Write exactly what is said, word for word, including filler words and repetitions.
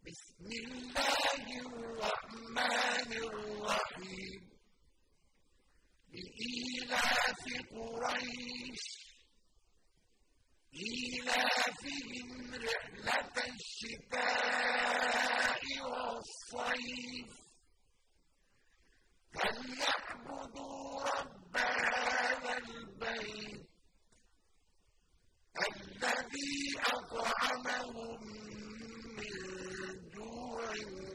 بسم الله الرحمن الرحيم لإيلاف قريش إيلافهم رحلة الشتاء والصيف فليعبدوا رب هذا البيت الذي أطعمهم من جوع